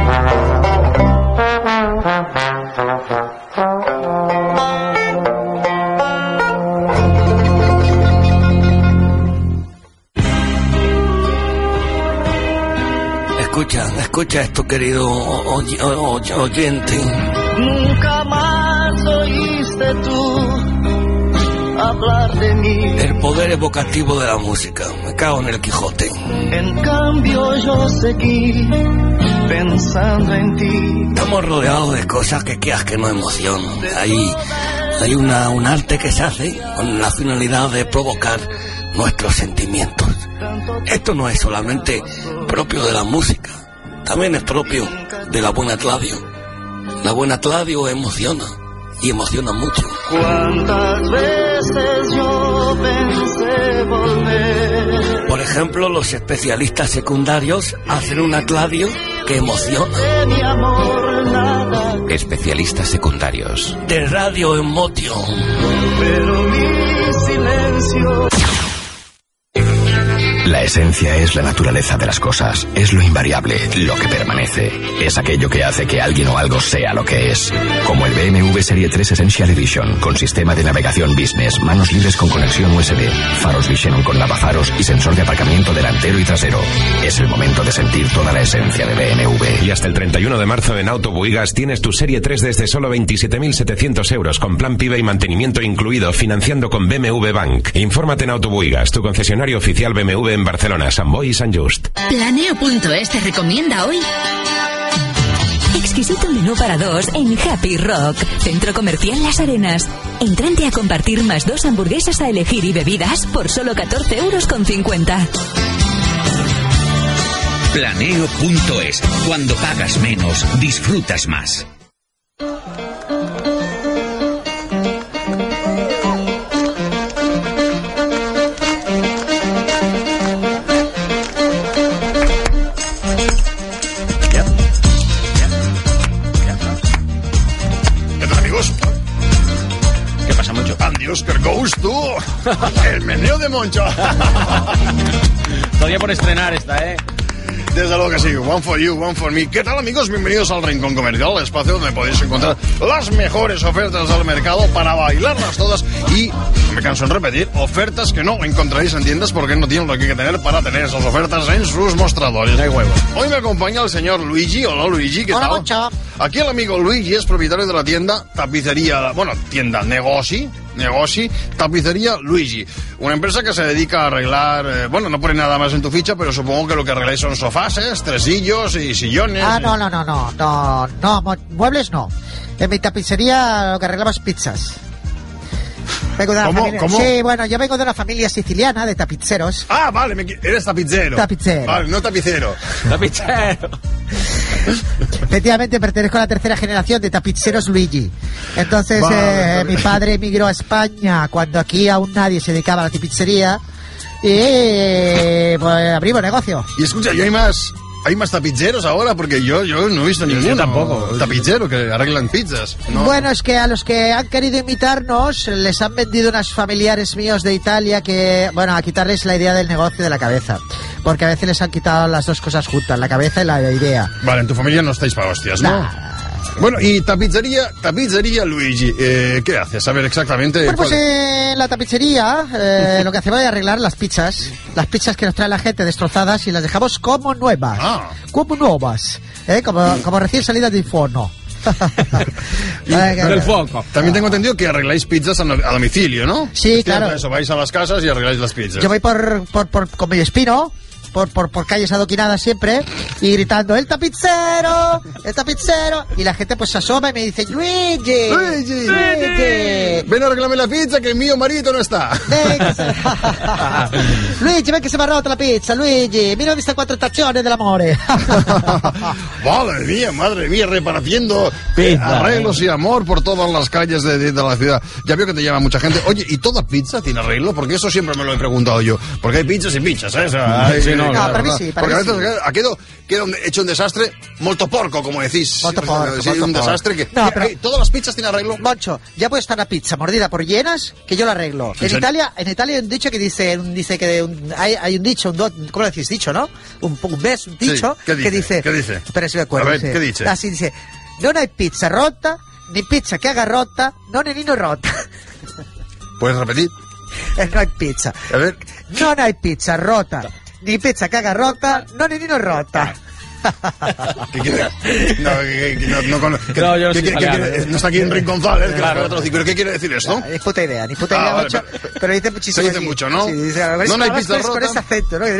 Speaker 8: Escucha, escucha esto, querido oy- oy- oyente.
Speaker 9: Nunca más oíste tú hablar de mí.
Speaker 8: El poder evocativo de la música. Me cago en el Quijote.
Speaker 9: En cambio yo seguí pensando en ti.
Speaker 8: Estamos rodeados de cosas que quieras que no emocionan. Hay, hay una, un arte que se hace con la finalidad de provocar nuestros sentimientos. Esto no es solamente propio de la música, también es propio de la buena Tladio. La buena Tladio emociona, y emociona mucho.
Speaker 9: ¿Cuántas veces yo pensé volver?
Speaker 8: Por ejemplo, los especialistas secundarios hacen una Tladio que emociona.
Speaker 9: De mi amor nada,
Speaker 10: Especialistas secundarios.
Speaker 8: De Radio Emotion.
Speaker 9: pero mi silencio.
Speaker 10: La esencia es la naturaleza de las cosas, es lo invariable, lo que permanece. Es aquello que hace que alguien o algo sea lo que es. Como el B M W Serie tres Essential Edition, con sistema de navegación business, manos libres con conexión U S B, faros Vision con lavafaros y sensor de aparcamiento delantero y trasero. Es el momento de sentir toda la esencia de B M W.
Speaker 11: Y hasta el treinta y uno de marzo en Auto Buigas tienes tu Serie tres desde solo veintisiete mil setecientos euros con plan PIB y mantenimiento incluido, financiando con B M W Bank. Infórmate en Auto Buigas, tu concesionario oficial B M W en Barcelona, Sant Boi y Sant Just.
Speaker 12: Planeo punto es te recomienda hoy exquisito menú para dos en Happy Rock, Centro Comercial Las Arenas. Entrante a compartir más dos hamburguesas a elegir y bebidas por solo catorce euros con cincuenta.
Speaker 13: Planeo punto es. Cuando pagas menos, disfrutas más.
Speaker 3: ¿Qué tal, amigos?
Speaker 2: ¿Qué pasa, Moncho?
Speaker 3: Andy Oscar Goes tú. El meneo de Moncho.
Speaker 2: Todavía por estrenar esta, ¿eh?
Speaker 3: Desde luego que sí, one for you, one for me. ¿Qué tal, amigos? Bienvenidos al Rincón Comercial, el espacio donde podéis encontrar las mejores ofertas del mercado para bailarlas todas y, me canso en repetir, ofertas que no encontraréis en tiendas porque no tienen lo que hay que tener para tener esas ofertas en sus mostradores.
Speaker 2: Hay huevo.
Speaker 3: Hoy me acompaña el señor Luigi. Hola, Luigi, ¿qué
Speaker 1: Hola,
Speaker 3: tal?
Speaker 1: Moncho.
Speaker 3: Aquí el amigo Luigi es propietario de la tienda Tapicería, bueno, tienda, negoci, negoci, Tapicería Luigi. Una empresa que se dedica a arreglar, eh, bueno, no pone nada más en tu ficha, pero supongo que lo que arregláis son sofases, tresillos y sillones.
Speaker 1: Ah,
Speaker 3: y-
Speaker 1: no, no, no, no, no, no, mo- muebles no. En mi tapicería lo que arreglamos pizzas. Vengo de una
Speaker 3: ¿Cómo?
Speaker 1: familia...
Speaker 3: ¿Cómo?
Speaker 1: Sí, bueno, yo vengo de una familia siciliana de tapiceros.
Speaker 3: Ah, vale, me qui- eres tapizzero.
Speaker 1: Tapizzero.
Speaker 3: Vale, no tapicero.
Speaker 2: Tapichero.
Speaker 1: Efectivamente, pertenezco a la tercera generación de tapizzeros Luigi. Entonces,
Speaker 3: Vale,
Speaker 1: eh,
Speaker 3: vale.
Speaker 1: mi padre emigró a España cuando aquí aún nadie se dedicaba a la tapizzería y pues abrimos negocio.
Speaker 3: Y escucha, ¿y hay más, hay más tapizzeros ahora? Porque yo, yo no he visto
Speaker 2: Yo
Speaker 3: ninguno.
Speaker 2: tampoco.
Speaker 3: Tapizzero que arreglan pizzas. ¿no?
Speaker 1: Bueno, es que a los que han querido imitarnos les han vendido unos familiares míos de Italia que, bueno, a quitarles la idea del negocio de la cabeza. Porque a veces les han quitado las dos cosas juntas, la cabeza y la idea.
Speaker 3: Vale, en tu familia no estáis para hostias, ¿no?
Speaker 1: Nah.
Speaker 3: Bueno, y tapizería, tapizería Luigi, eh, ¿qué haces? A ver, exactamente...
Speaker 1: Bueno, pues
Speaker 3: cuál-
Speaker 1: eh, en la tapicería eh, lo que hacemos es arreglar las pizzas. Las pizzas que nos trae la gente destrozadas y las dejamos como nuevas.
Speaker 3: Ah.
Speaker 1: Como nuevas. ¿eh? Como, como recién salidas del forno.
Speaker 2: Del foco.
Speaker 3: También tengo entendido que arregláis pizzas a, no- a domicilio, ¿no?
Speaker 1: Sí,
Speaker 3: Hostia,
Speaker 1: claro.
Speaker 3: Eso, vais a las casas y arregláis las pizzas.
Speaker 1: Yo voy por, por, por con medio espino, por, por, por calles adoquinadas siempre, y gritando, ¡el tapizzero! ¡El tapizzero! Y la gente pues se asoma y me dice, ¡Luigi!
Speaker 3: Luigi,
Speaker 1: ¡Luigi!
Speaker 3: ven a arreglarme la pizza que el mío marito no está.
Speaker 1: Ven che se... Luigi, ven che si va rotta la pizza, Luigi! Mira queste quattro stazioni dell'amore!
Speaker 3: Madre mía, madre mía, repartiendo
Speaker 2: Pizza.
Speaker 3: eh, arreglos y amor por todas las calles de, de- de la ciudad. Ya veo que te llama mucha gente. Oye, ¿y toda pizza tiene arreglo? Porque eso siempre me lo he preguntado yo. Porque hay pizzas y pizzas, ¿eh? O sea, hay-
Speaker 2: Sí, no,
Speaker 1: No,
Speaker 3: claro,
Speaker 1: para mí
Speaker 3: ¿verdad?
Speaker 1: sí, para
Speaker 3: Porque
Speaker 1: mí
Speaker 3: a veces ha quedado, queda un- hecho un desastre molto porco, como decís.
Speaker 1: Molto porco,
Speaker 3: Sí,
Speaker 1: molto
Speaker 3: un
Speaker 1: porco.
Speaker 3: desastre que...
Speaker 1: No,
Speaker 3: que-
Speaker 1: pero-
Speaker 3: que ¿Todas las pizzas tienen arreglo?
Speaker 1: Moncho, ya puede estar la pizza mordida por llenas, que yo la arreglo. En
Speaker 3: serio?
Speaker 1: Italia, en Italia hay un dicho que dice, un- dice que un- hay, hay un dicho, un do- ¿cómo lo decís? Dicho, ¿no? Un, un ves, un dicho,
Speaker 3: ¿qué
Speaker 1: que
Speaker 3: dice?
Speaker 1: dice,
Speaker 3: ¿Qué dice?
Speaker 1: Espera si me acuerdo.
Speaker 3: A ver, ¿qué dice?
Speaker 1: Así dice, non hay pizza rota, ni pizza che haga rota, non è nino rota.
Speaker 3: ¿Puedes repetir?
Speaker 1: Eh, no hay pizza.
Speaker 3: A ver.
Speaker 1: Non hay pizza rota, ni pizza che haga rota, non è nino rota.
Speaker 3: ¿Qué quiere? No, que, que- no, no, con- que-
Speaker 2: No, yo no
Speaker 3: que-
Speaker 2: soy
Speaker 3: que- que-
Speaker 2: italiano.
Speaker 3: que- no está aquí en Rincón González, que
Speaker 2: Claro.
Speaker 3: es otro, pero ¿qué quiere decir esto?
Speaker 1: Ni puta idea, ni puta
Speaker 3: Ah,
Speaker 1: idea,
Speaker 3: vale,
Speaker 1: Moncho,
Speaker 3: pero-
Speaker 1: pero dice muchísimo.
Speaker 3: Se dice
Speaker 1: así.
Speaker 3: mucho, ¿no?
Speaker 1: Sí, dice, a ver,
Speaker 3: No, no hay
Speaker 1: a ver,
Speaker 3: pizza
Speaker 1: con- Con
Speaker 3: rota.
Speaker 1: ese acento, ¿no?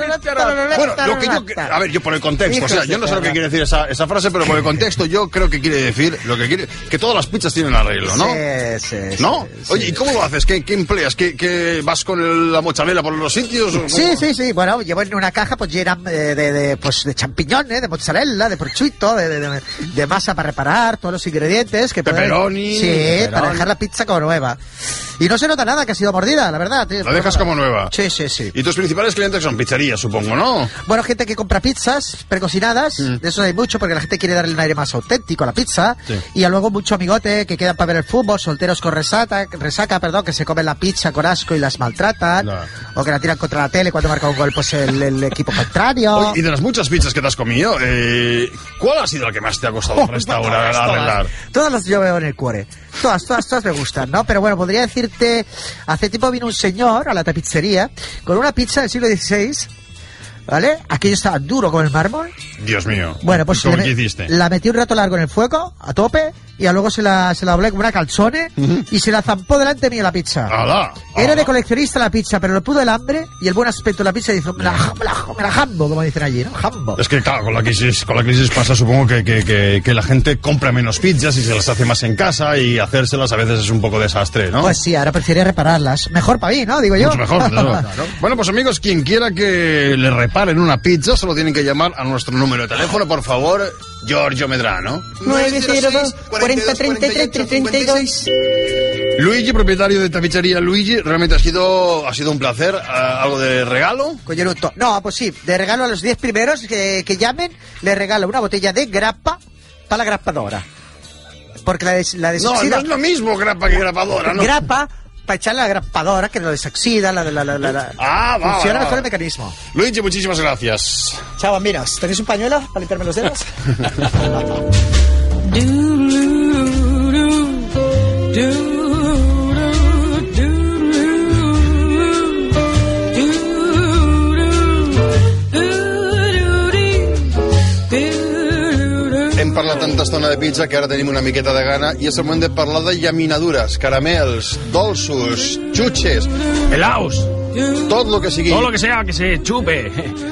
Speaker 3: Bueno, lo que yo... A ver, yo por el contexto, o sea, yo no sé lo que quiere decir esa, esa frase, pero por el contexto yo creo que quiere decir lo que quiere... Que todas las pizzas tienen arreglo, ¿no?
Speaker 1: Sí, sí,
Speaker 3: ¿No?
Speaker 1: sí,
Speaker 3: Oye,
Speaker 1: sí.
Speaker 3: ¿y cómo lo haces? ¿Qué, qué empleas? ¿Qué, qué vas con el- la mozzarella por los sitios? ¿O
Speaker 1: Sí,
Speaker 3: cómo?
Speaker 1: sí, sí. Bueno, llevo en una caja pues llena eh, de, de, pues, de champiñones, de mozzarella, de prosciutto, de, de, de, de masa para reparar, todos los ingredientes que pueden-
Speaker 3: Pepperoni,
Speaker 1: Sí,
Speaker 3: pepperoni.
Speaker 1: para dejar la pizza como nueva. Y no se nota nada que ha sido mordida, la verdad. tío.
Speaker 3: La dejas como nueva.
Speaker 1: Sí, sí, sí.
Speaker 3: Y tus principales clientes son pizzerías, supongo, ¿no?
Speaker 1: Bueno, gente que compra pizzas precocinadas, de eso hay mucho porque la gente quiere darle un aire más auténtico a la pizza.
Speaker 3: Sí.
Speaker 1: Y luego mucho amigote que quedan para ver el fútbol, solteros con resaca, resaca, perdón, que se comen la pizza con asco y las maltratan.
Speaker 3: No.
Speaker 1: O que la tiran contra la tele cuando marca un gol pues el, el equipo contrario.
Speaker 3: Oye, y de las muchas pizzas que te has comido, eh, ¿cuál ha sido la que más te ha costado restaurar,
Speaker 1: Todas,
Speaker 3: arreglar?
Speaker 1: Todas las yo veo en el cuore. Todas, todas, todas me gustan, ¿no? Pero bueno, podría decirte, hace tiempo vino un señor a la tapicería con una pizza del siglo dieciséis, ¿vale? Aquello estaba duro como el mármol.
Speaker 3: Dios mío.
Speaker 1: Bueno, pues
Speaker 3: ¿Cómo
Speaker 1: le
Speaker 3: que
Speaker 1: me-
Speaker 3: hiciste?
Speaker 1: la metí un rato largo en el fuego, a tope, y luego se la, se la doblé como una calzone y se la zampó delante mío la pizza.
Speaker 3: ¡Hala!
Speaker 1: Era
Speaker 3: ¡Hala!
Speaker 1: de coleccionista la pizza, pero lo pudo el hambre y el buen aspecto de la pizza y dijo, me la, me la, me la jambo, como dicen allí, ¿no? Jambo.
Speaker 3: Es que claro, con la crisis, con la crisis pasa supongo que, que, que, que la gente compra menos pizzas y se las hace más en casa y hacérselas a veces es un poco desastre, ¿no?
Speaker 1: Pues sí, ahora prefiero repararlas. Mejor para mí, ¿no? Digo yo.
Speaker 3: Mucho mejor, desde luego. Bueno, pues amigos, quien quiera que le reparen una pizza, solo tienen que llamar a nuestro número de teléfono, por favor, Giorgio Medrano.
Speaker 14: nueve cero dos, cuarenta, treinta y tres, treinta y dos.
Speaker 3: Luigi, propietario de tapicería Luigi, realmente ha sido, ha sido un placer. Ah, ¿Algo de regalo?
Speaker 1: Coyeruto. No, pues sí, de regalo a los diez primeros que, que llamen, le regalo una botella de grappa para la grappadora. Porque la, des, la
Speaker 3: No,
Speaker 1: desoxida...
Speaker 3: no es lo mismo grapa que grapadora, ¿no?
Speaker 1: Grappa para echarle a la grappadora, que lo desoxida, la, la, la, la, la-
Speaker 3: Ah, va,
Speaker 1: funciona
Speaker 3: va,
Speaker 1: mejor
Speaker 3: va.
Speaker 1: el mecanismo.
Speaker 3: Luigi, muchísimas gracias.
Speaker 1: Chao, bambinos. ¿Tenéis un pañuelo para limpiarme los dedos?
Speaker 3: Hem parlat tanta estona de pizza que ara tenim una miqueta de gana i és el moment de parlar de llaminadures, caramels, dolços, xutxes,
Speaker 2: Helaos.
Speaker 3: tot el que sigui.
Speaker 2: Todo lo que sea que se chupe.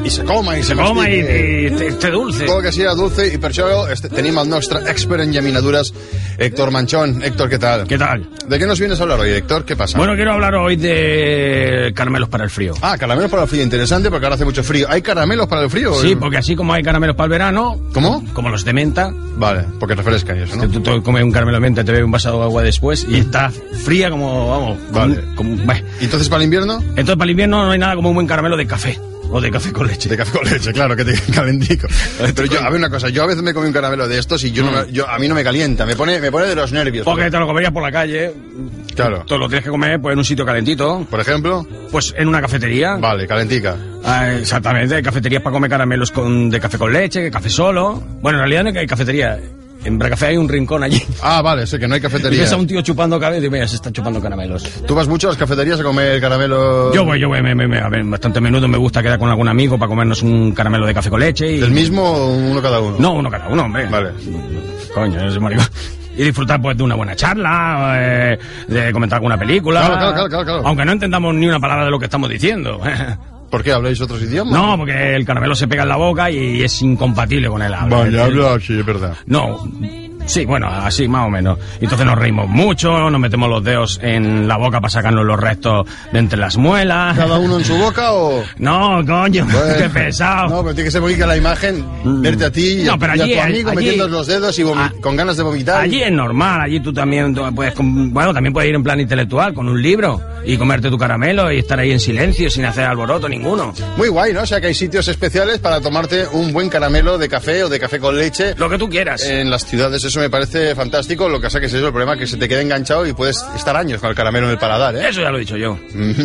Speaker 3: I se coma, i se,
Speaker 15: se coma i,
Speaker 3: i
Speaker 15: i té dulce.
Speaker 3: Tot que sigui dulce, i per això este, tenim el nostre expert en llaminadures, Héctor Manchón. Héctor, ¿qué tal?
Speaker 15: ¿Qué tal?
Speaker 3: ¿De qué nos vienes a hablar hoy, Héctor? ¿Qué pasa?
Speaker 15: Bueno, quiero hablar hoy de caramelos para el frío.
Speaker 3: Ah, caramelos para el frío, interesante, porque ahora hace mucho frío. ¿Hay caramelos para el frío?
Speaker 15: Sí, porque así como hay caramelos para el verano...
Speaker 3: ¿Cómo?
Speaker 15: Como los de menta.
Speaker 3: Vale, porque refrescan y eso, ¿no?
Speaker 15: Tú, tú comes un caramelo de menta, te bebes un vaso de agua después y está fría como, vamos...
Speaker 3: Vale.
Speaker 15: Como, como,
Speaker 3: ¿Y entonces para el invierno?
Speaker 15: Entonces para el invierno no hay nada como un buen caramelo de café. O de café con leche.
Speaker 3: De café con leche, claro, que te calentico. Pero yo, a ver una cosa, yo a veces me comí un caramelo de estos y yo, no me, yo a mí no me calienta, me pone, me pone de los nervios.
Speaker 15: Porque te lo comerías por la calle.
Speaker 3: Claro.
Speaker 15: Tú lo tienes que comer pues, en un sitio calentito.
Speaker 3: ¿Por ejemplo?
Speaker 15: Pues en una cafetería.
Speaker 3: Vale, calentica.
Speaker 15: Ah, exactamente, hay cafeterías para comer caramelos con, de café con leche, café solo. Bueno, en realidad no hay cafetería. En Bracafé hay un rincón allí.
Speaker 3: Ah, vale, sé que no hay cafetería.
Speaker 15: Y ves a un tío chupando caramelos y mira, se está chupando caramelos.
Speaker 3: ¿Tú vas mucho a las cafeterías a comer caramelo?
Speaker 15: Yo voy, yo voy, me, me, me, a ver, bastante menudo me gusta quedar con algún amigo para comernos un caramelo de café con leche. Y...
Speaker 3: ¿El mismo o uno cada uno?
Speaker 15: No, uno cada uno, hombre.
Speaker 3: Vale.
Speaker 15: Coño, es maricón. Y disfrutar pues de una buena charla, eh, de comentar alguna película.
Speaker 3: Claro, claro, claro, claro, claro.
Speaker 15: Aunque no entendamos ni una palabra de lo que estamos diciendo.
Speaker 3: ¿Por qué habláis otros idiomas?
Speaker 15: No, porque el caramelo se pega en la boca y es incompatible con el habla.
Speaker 3: Vale, habla, sí, es verdad.
Speaker 15: No, sí, bueno, así más o menos. Entonces nos reímos mucho, nos metemos los dedos en la boca para sacarnos los restos de entre las muelas.
Speaker 3: ¿Cada uno en su boca o...?
Speaker 15: No, coño,
Speaker 3: bueno,
Speaker 15: qué pesado.
Speaker 3: No, pero tiene que ser bonita la imagen, verte a ti y,
Speaker 15: no,
Speaker 3: a,
Speaker 15: pero
Speaker 3: y
Speaker 15: allí,
Speaker 3: a tu amigo
Speaker 15: allí,
Speaker 3: metiendo los dedos y
Speaker 15: a,
Speaker 3: con ganas de vomitar.
Speaker 15: Allí es normal, allí tú también tú puedes, bueno, también puedes ir en plan intelectual con un libro y comerte tu caramelo y estar ahí en silencio sin hacer alboroto ninguno.
Speaker 3: Muy guay, ¿no? O sea que hay sitios especiales para tomarte un buen caramelo de café o de café con leche.
Speaker 15: Lo que tú quieras.
Speaker 3: En las ciudades, eso me parece fantástico. Lo que pasa que es eso, el problema es que se te queda enganchado y puedes estar años con el caramelo en el paladar, ¿eh?
Speaker 15: Eso ya lo he dicho yo.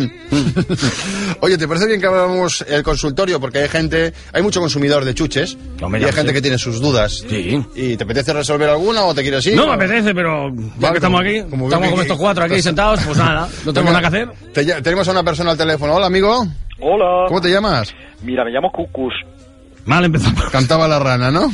Speaker 3: Oye, ¿te parece bien que hablamos el consultorio? Porque hay gente, hay mucho consumidor de chuches.
Speaker 15: No me
Speaker 3: y hay gente
Speaker 15: sé.
Speaker 3: que tiene sus dudas.
Speaker 15: Sí.
Speaker 3: ¿Y te apetece resolver alguna o te quieres ir?
Speaker 15: No
Speaker 3: o...
Speaker 15: me apetece, pero ya
Speaker 3: vale,
Speaker 15: que estamos
Speaker 3: como,
Speaker 15: aquí,
Speaker 3: como
Speaker 15: estamos
Speaker 3: que,
Speaker 15: con estos cuatro aquí
Speaker 3: pues,
Speaker 15: sentados, pues nada, no tenemos nada que hacer.
Speaker 3: Te, tenemos a una persona al teléfono. Hola, amigo.
Speaker 4: Hola.
Speaker 3: ¿Cómo te llamas?
Speaker 4: Mira, me llamo Cucus.
Speaker 15: Mal empezamos.
Speaker 3: Cantaba la rana, ¿no?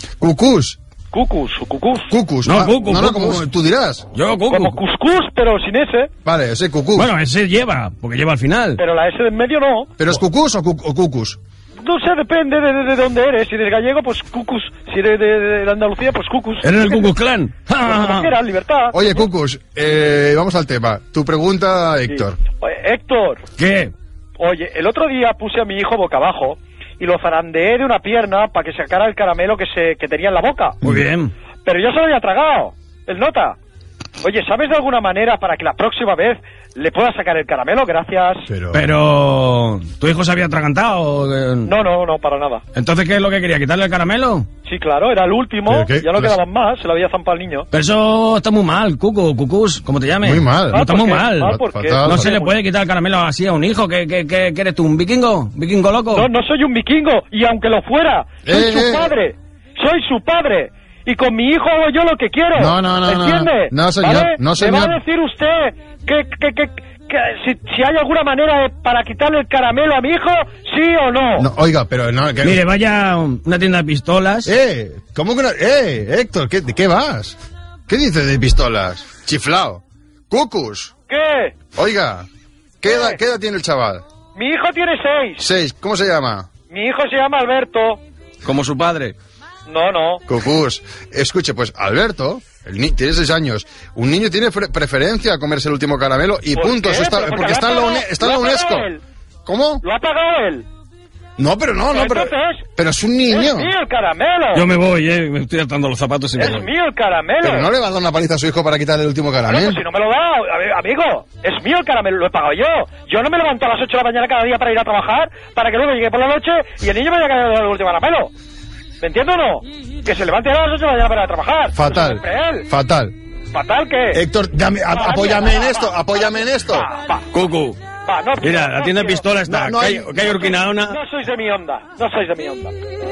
Speaker 3: Cucus.
Speaker 4: Cucus, cucus.
Speaker 3: Cucus.
Speaker 15: No,
Speaker 3: ah,
Speaker 15: cucus,
Speaker 3: no, no,
Speaker 15: cucus.
Speaker 3: como tú dirás.
Speaker 15: Yo, cucus.
Speaker 4: Como cuscús, pero sin S.
Speaker 3: Vale, ese cucus.
Speaker 15: Bueno, ese lleva, porque lleva al final.
Speaker 4: Pero la S de en medio no.
Speaker 3: ¿Pero es cucus o, cu o cucus?
Speaker 4: No sé, depende de, de, de dónde eres. Si eres gallego, pues cucus. Si eres de, de, de Andalucía, pues cucus.
Speaker 15: ¿Eres el Cucus Clan?
Speaker 4: Pues como quieras, libertad.
Speaker 3: Oye, Cucus, eh, vamos al tema. Tu pregunta, Héctor.
Speaker 4: Sí. Oye, Héctor.
Speaker 15: ¿Qué?
Speaker 4: Oye, el otro día puse a mi hijo boca abajo y lo zarandeé de una pierna para que sacara el caramelo que se que tenía en la boca.
Speaker 15: Muy bien.
Speaker 4: Pero yo se lo había tragado. Él nota. Oye, ¿sabes de alguna manera para que la próxima vez le pueda sacar el caramelo? Gracias.
Speaker 3: Pero...
Speaker 15: Pero... ¿Tu hijo se había atragantado?
Speaker 4: No, no, no, para nada.
Speaker 15: ¿Entonces qué es lo que quería? ¿Quitarle el caramelo?
Speaker 4: Sí, claro, era el último, ya no
Speaker 3: Les...
Speaker 4: quedaban más, se lo había zampado al niño.
Speaker 15: Pero eso está muy mal, Cucu, Cucus, como te llames.
Speaker 3: Muy mal.
Speaker 15: No, está muy mal.
Speaker 4: mal ¿por qué?
Speaker 15: No
Speaker 3: Fatal.
Speaker 15: se le puede quitar el caramelo así a un hijo. ¿Qué, qué, qué, qué eres tú, un vikingo? ¿Vikingo loco?
Speaker 4: No, no soy un vikingo, y aunque lo fuera, soy
Speaker 3: Eh,
Speaker 4: su
Speaker 3: eh.
Speaker 4: padre, soy su padre. Y con mi hijo hago yo lo que quiero.
Speaker 3: No, no, no,
Speaker 4: ¿entiende?
Speaker 3: no. No, señor,
Speaker 4: ¿Vale?
Speaker 3: no,
Speaker 4: ¿Me
Speaker 3: señor.
Speaker 4: va a decir usted que, que, que, que si, si hay alguna manera de, para quitarle el caramelo a mi hijo, sí o no?
Speaker 3: No, oiga, pero no... Que...
Speaker 15: Mire, vaya a una tienda de pistolas.
Speaker 3: Eh, ¿cómo que no? Eh, Héctor, ¿qué, ¿de qué vas? ¿Qué dices de pistolas? Chiflao. Cucus.
Speaker 4: ¿Qué?
Speaker 3: Oiga, ¿qué,
Speaker 4: ¿Qué?
Speaker 3: edad, ¿qué edad tiene el chaval?
Speaker 4: Mi hijo tiene seis.
Speaker 3: Seis. ¿Cómo se llama?
Speaker 4: Mi hijo se llama Alberto.
Speaker 15: Como su padre.
Speaker 4: No, no.
Speaker 3: Cucus. Escuche, pues Alberto, el ni tiene seis años. Un niño tiene preferencia a comerse el último caramelo y
Speaker 4: ¿Por
Speaker 3: punto.
Speaker 4: qué?
Speaker 3: Eso está,
Speaker 4: Pero
Speaker 3: porque está en la, UNE, está en la
Speaker 4: lo ha
Speaker 3: UNESCO.
Speaker 4: pagado él.
Speaker 3: ¿Cómo?
Speaker 4: Lo ha pagado él.
Speaker 3: No, pero no, no, pero,
Speaker 4: Entonces,
Speaker 3: pero es un niño.
Speaker 4: Es mío el caramelo.
Speaker 15: Yo me voy, eh. Me estoy atando los zapatos y me
Speaker 4: Es
Speaker 15: voy.
Speaker 4: mío el caramelo.
Speaker 3: Pero no le va a dar una paliza a su hijo para quitarle el último
Speaker 4: Bueno,
Speaker 3: caramelo.
Speaker 4: pues si no me lo da, a ver, amigo, es mío el caramelo, lo he pagado yo. Yo no me levanto a las ocho de la mañana cada día para ir a trabajar, para que luego llegue por la noche y el niño me vaya a caer el último caramelo. ¿Me entiendes o no? Que se levante a las ocho de la mañana para ir a trabajar.
Speaker 3: Fatal,
Speaker 4: Pues siempre él.
Speaker 3: fatal.
Speaker 4: ¿Fatal qué?
Speaker 3: Héctor, dame, a-
Speaker 4: Va,
Speaker 3: apóyame
Speaker 4: va,
Speaker 3: en
Speaker 4: va,
Speaker 3: esto,
Speaker 4: va,
Speaker 3: apóyame en esto.
Speaker 4: Va, va,
Speaker 15: Cucu.
Speaker 4: va, no,
Speaker 15: Mira,
Speaker 4: no
Speaker 15: la tienda de
Speaker 4: quiero.
Speaker 15: pistola está.
Speaker 3: No, no hay-
Speaker 15: que hay, que hay Urquinaona.
Speaker 4: No sois de mi onda, no sois de mi onda.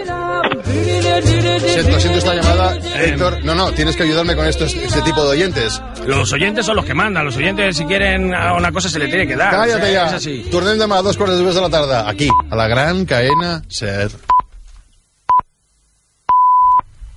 Speaker 3: Siento, siento esta llamada, Héctor. No, no, tienes que ayudarme con estos, este tipo de oyentes.
Speaker 15: Los oyentes son los que mandan. Los oyentes, si quieren a una cosa, se le tiene que dar.
Speaker 3: Cállate
Speaker 15: O sea,
Speaker 3: ya.
Speaker 15: Es así.
Speaker 3: Tornem demà a dos quarts de dues de la tarda, aquí, a la gran cadena SER.